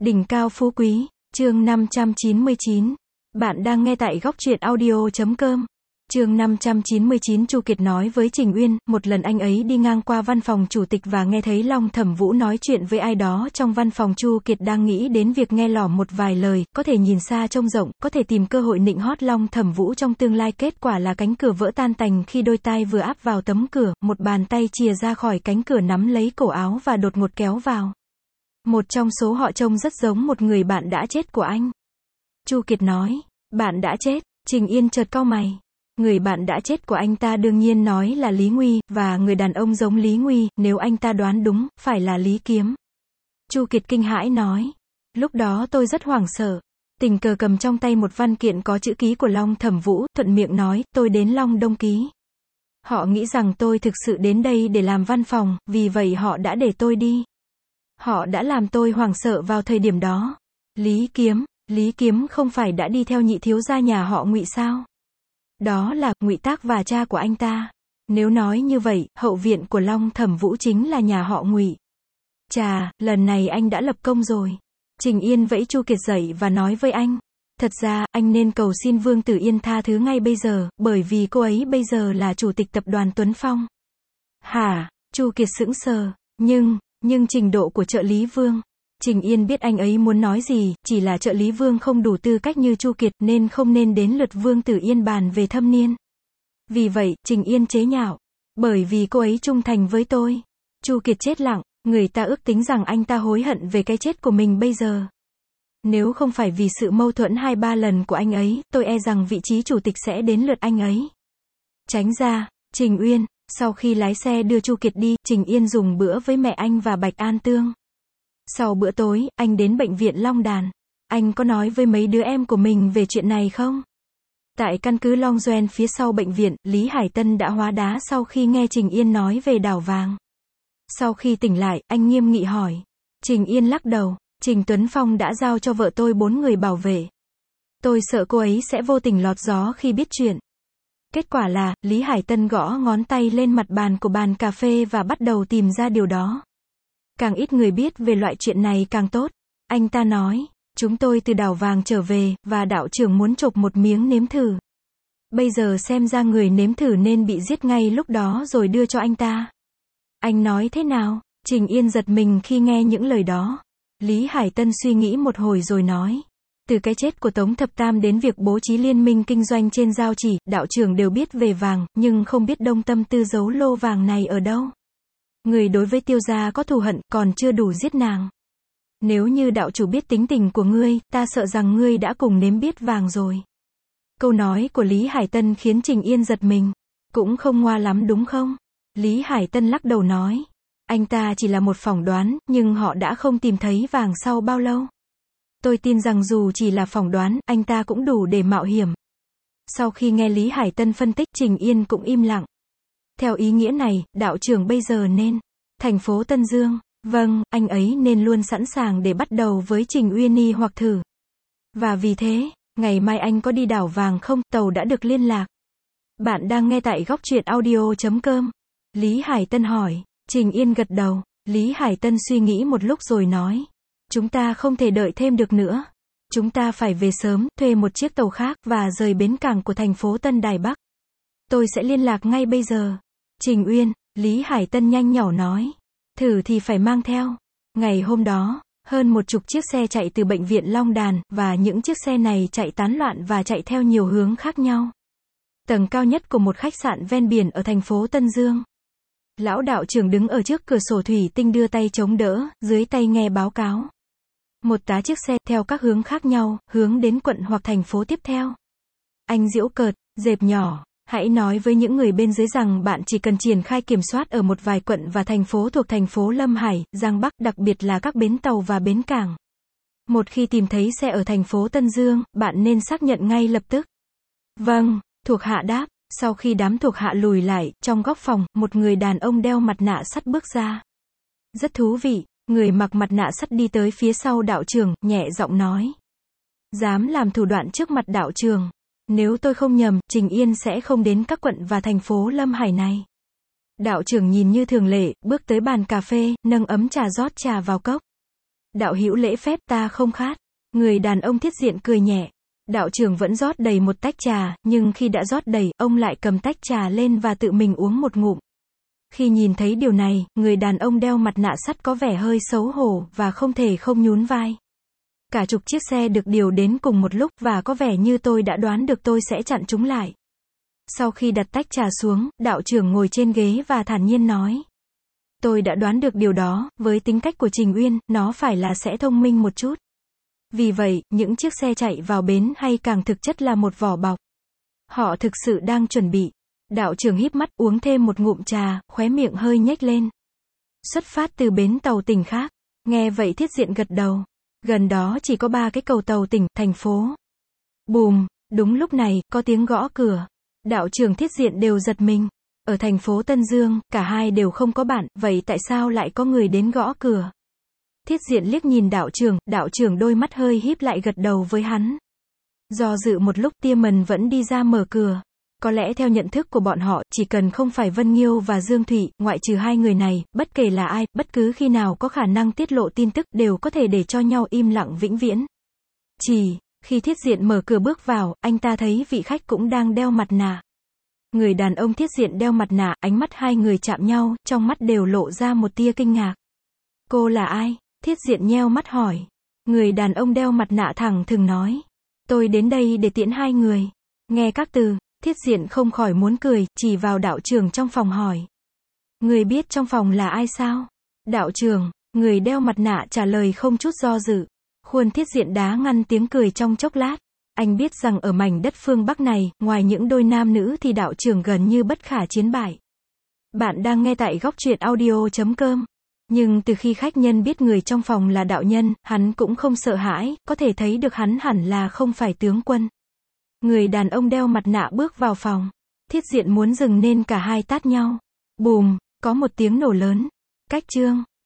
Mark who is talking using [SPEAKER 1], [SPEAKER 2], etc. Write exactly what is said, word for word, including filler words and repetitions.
[SPEAKER 1] Đỉnh cao phú quý, chương năm trăm chín mươi chín. Bạn đang nghe tại góc truyện audio chấm com. Chương năm trăm chín mươi chín. Chu Kiệt nói với Trình Uyên, một lần anh ấy đi ngang qua văn phòng chủ tịch và nghe thấy Long Thẩm Vũ nói chuyện với ai đó trong văn phòng. Chu Kiệt đang nghĩ đến việc nghe lỏm một vài lời, có thể nhìn xa trông rộng, có thể tìm cơ hội nịnh hót Long Thẩm Vũ trong tương lai. Kết quả là cánh cửa vỡ tan tành khi đôi tai vừa áp vào tấm cửa, một bàn tay chìa ra khỏi cánh cửa nắm lấy cổ áo và đột ngột kéo vào. Một trong số họ trông rất giống một người bạn đã chết của anh. Chu Kiệt nói, bạn đã chết. Trình Yên chợt cau mày. Người bạn đã chết của anh ta đương nhiên nói là Lý Nguy, và người đàn ông giống Lý Nguy, nếu anh ta đoán đúng, phải là Lý Kiếm. Chu Kiệt kinh hãi nói. Lúc đó tôi rất hoảng sợ. Tình cờ cầm trong tay một văn kiện có chữ ký của Long Thẩm Vũ, thuận miệng nói, tôi đến Long Đông ký. Họ nghĩ rằng tôi thực sự đến đây để làm văn phòng, vì vậy họ đã để tôi đi. Họ đã làm tôi hoảng sợ vào thời điểm đó. Lý Kiếm, Lý Kiếm không phải đã đi theo nhị thiếu gia nhà họ Ngụy sao? Đó là Ngụy Tác và cha của anh ta. Nếu nói như vậy, hậu viện của Long Thẩm Vũ chính là nhà họ Ngụy. Chà, lần này anh đã lập công rồi. Trình Yên vẫy Chu Kiệt dậy và nói với anh, thật ra, anh nên cầu xin Vương Tử Yên tha thứ ngay bây giờ, bởi vì cô ấy bây giờ là chủ tịch tập đoàn Tuấn Phong. Hả? Chu Kiệt sững sờ, nhưng, nhưng trình độ của trợ lý Vương. Trình Yên biết anh ấy muốn nói gì, chỉ là trợ lý Vương không đủ tư cách như Chu Kiệt nên không nên đến lượt Vương Tử Yên bàn về thâm niên. Vì vậy, Trình Yên chế nhạo, bởi vì cô ấy trung thành với tôi. Chu Kiệt chết lặng, người ta ước tính rằng anh ta hối hận về cái chết của mình bây giờ. Nếu không phải vì sự mâu thuẫn hai ba lần của anh ấy, tôi e rằng vị trí chủ tịch sẽ đến lượt anh ấy. Tránh ra, Trình Uyên. Sau khi lái xe đưa Chu Kiệt đi, Trình Yên dùng bữa với mẹ anh và Bạch An Tương. Sau bữa tối, anh đến bệnh viện Long Đàn. Anh có nói với mấy đứa em của mình về chuyện này không? Tại căn cứ Long Doen phía sau bệnh viện, Lý Hải Tân đã hóa đá sau khi nghe Trình Yên nói về đảo vàng. Sau khi tỉnh lại, anh nghiêm nghị hỏi. Trình Yên lắc đầu, Trình Tuấn Phong đã giao cho vợ tôi bốn người bảo vệ. Tôi sợ cô ấy sẽ vô tình lọt gió khi biết chuyện. Kết quả là, Lý Hải Tân gõ ngón tay lên mặt bàn của bàn cà phê và bắt đầu tìm ra điều đó. Càng ít người biết về loại chuyện này càng tốt. Anh ta nói, chúng tôi từ đảo vàng trở về, và đạo trưởng muốn chộp một miếng nếm thử. Bây giờ xem ra người nếm thử nên bị giết ngay lúc đó rồi đưa cho anh ta. Anh nói thế nào? Trình Yên giật mình khi nghe những lời đó. Lý Hải Tân suy nghĩ một hồi rồi nói. Từ cái chết của Tống Thập Tam đến việc bố trí liên minh kinh doanh trên giao chỉ, đạo trưởng đều biết về vàng, nhưng không biết Đông Tâm Tư giấu lô vàng này ở đâu. Người đối với Tiêu gia có thù hận, còn chưa đủ giết nàng. Nếu như đạo chủ biết tính tình của ngươi, ta sợ rằng ngươi đã cùng nếm biết vàng rồi. Câu nói của Lý Hải Tân khiến Trình Yên giật mình. Cũng không ngoa lắm đúng không? Lý Hải Tân lắc đầu nói. Anh ta chỉ là một phỏng đoán, nhưng họ đã không tìm thấy vàng sau bao lâu. Tôi tin rằng dù chỉ là phỏng đoán, anh ta cũng đủ để mạo hiểm. Sau khi nghe Lý Hải Tân phân tích, Trình Yên cũng im lặng. Theo ý nghĩa này, đạo trưởng bây giờ nên thành phố Tân Dương. Vâng, anh ấy nên luôn sẵn sàng để bắt đầu với Trình Uyên Nhi hoặc thử. Và vì thế, ngày mai anh có đi đảo vàng không? Tàu đã được liên lạc. Bạn đang nghe tại góc truyện audio chấm com. Lý Hải Tân hỏi. Trình Yên gật đầu. Lý Hải Tân suy nghĩ một lúc rồi nói. Chúng ta không thể đợi thêm được nữa. Chúng ta phải về sớm, thuê một chiếc tàu khác, và rời bến cảng của thành phố Tân Đài Bắc. Tôi sẽ liên lạc ngay bây giờ. Trình Uyên, Lý Hải Tân nhanh nhỏ nói. Thử thì phải mang theo. Ngày hôm đó, hơn một chục chiếc xe chạy từ bệnh viện Long Đàn, và những chiếc xe này chạy tán loạn và chạy theo nhiều hướng khác nhau. Tầng cao nhất của một khách sạn ven biển ở thành phố Tân Dương. Lão đạo trưởng đứng ở trước cửa sổ thủy tinh đưa tay chống đỡ, dưới tay nghe báo cáo. Một tá chiếc xe, theo các hướng khác nhau, hướng đến quận hoặc thành phố tiếp theo. Anh giễu cợt, dẹp nhỏ, hãy nói với những người bên dưới rằng bạn chỉ cần triển khai kiểm soát ở một vài quận và thành phố thuộc thành phố Lâm Hải, Giang Bắc, đặc biệt là các bến tàu và bến cảng. Một khi tìm thấy xe ở thành phố Tân Dương, bạn nên xác nhận ngay lập tức. Vâng, thuộc hạ đáp. Sau khi đám thuộc hạ lùi lại, trong góc phòng, một người đàn ông đeo mặt nạ sắt bước ra. Rất thú vị, người mặc mặt nạ sắt đi tới phía sau đạo trưởng, nhẹ giọng nói. Dám làm thủ đoạn trước mặt đạo trưởng. Nếu tôi không nhầm, Trình Yên sẽ không đến các quận và thành phố Lâm Hải này. Đạo trưởng nhìn như thường lệ, bước tới bàn cà phê, nâng ấm trà rót trà vào cốc. Đạo hữu lễ phép, ta không khát. Người đàn ông Thiết Diện cười nhẹ. Đạo trưởng vẫn rót đầy một tách trà, nhưng khi đã rót đầy, ông lại cầm tách trà lên và tự mình uống một ngụm. Khi nhìn thấy điều này, người đàn ông đeo mặt nạ sắt có vẻ hơi xấu hổ, và không thể không nhún vai. Cả chục chiếc xe được điều đến cùng một lúc, và có vẻ như tôi đã đoán được tôi sẽ chặn chúng lại. Sau khi đặt tách trà xuống, đạo trưởng ngồi trên ghế và thản nhiên nói. Tôi đã đoán được điều đó, với tính cách của Trình Uyên, nó phải là sẽ thông minh một chút. Vì vậy, những chiếc xe chạy vào bến hay càng thực chất là một vỏ bọc. Họ thực sự đang chuẩn bị. Đạo trưởng híp mắt, uống thêm một ngụm trà, khóe miệng hơi nhếch lên. Xuất phát từ bến tàu tỉnh khác. Nghe vậy Thiết Diện gật đầu. Gần đó chỉ có ba cái cầu tàu tỉnh, thành phố. Bùm, đúng lúc này, có tiếng gõ cửa. Đạo trưởng Thiết Diện đều giật mình. Ở thành phố Tân Dương, cả hai đều không có bạn, vậy tại sao lại có người đến gõ cửa? Thiết Diện liếc nhìn đạo trưởng, đạo trưởng đôi mắt hơi híp lại gật đầu với hắn. Do dự một lúc, Tiemon vẫn đi ra mở cửa. Có lẽ theo nhận thức của bọn họ, chỉ cần không phải Vân Nghiêu và Dương Thụy, ngoại trừ hai người này, bất kể là ai, bất cứ khi nào có khả năng tiết lộ tin tức, đều có thể để cho nhau im lặng vĩnh viễn. Chỉ, khi Thiết Diện mở cửa bước vào, anh ta thấy vị khách cũng đang đeo mặt nạ. Người đàn ông Thiết Diện đeo mặt nạ, ánh mắt hai người chạm nhau, trong mắt đều lộ ra một tia kinh ngạc. Cô là ai? Thiết Diện nheo mắt hỏi. Người đàn ông đeo mặt nạ thẳng thừng nói. Tôi đến đây để tiễn hai người. Nghe các từ, Thiết Diện không khỏi muốn cười, chỉ vào đạo trưởng trong phòng hỏi. Người biết trong phòng là ai sao? Đạo trưởng, người đeo mặt nạ trả lời không chút do dự. Khuôn Thiết Diện đá ngăn tiếng cười trong chốc lát. Anh biết rằng ở mảnh đất phương Bắc này, ngoài những đôi nam nữ thì đạo trưởng gần như bất khả chiến bại. Bạn đang nghe tại góc truyện audio chấm com. Nhưng từ khi khách nhân biết người trong phòng là đạo nhân, hắn cũng không sợ hãi, có thể thấy được hắn hẳn là không phải tướng quân. Người đàn ông đeo mặt nạ bước vào phòng. Thiết Diện muốn dừng nên cả hai tát nhau. Bùm, có một tiếng nổ lớn. Cách chương.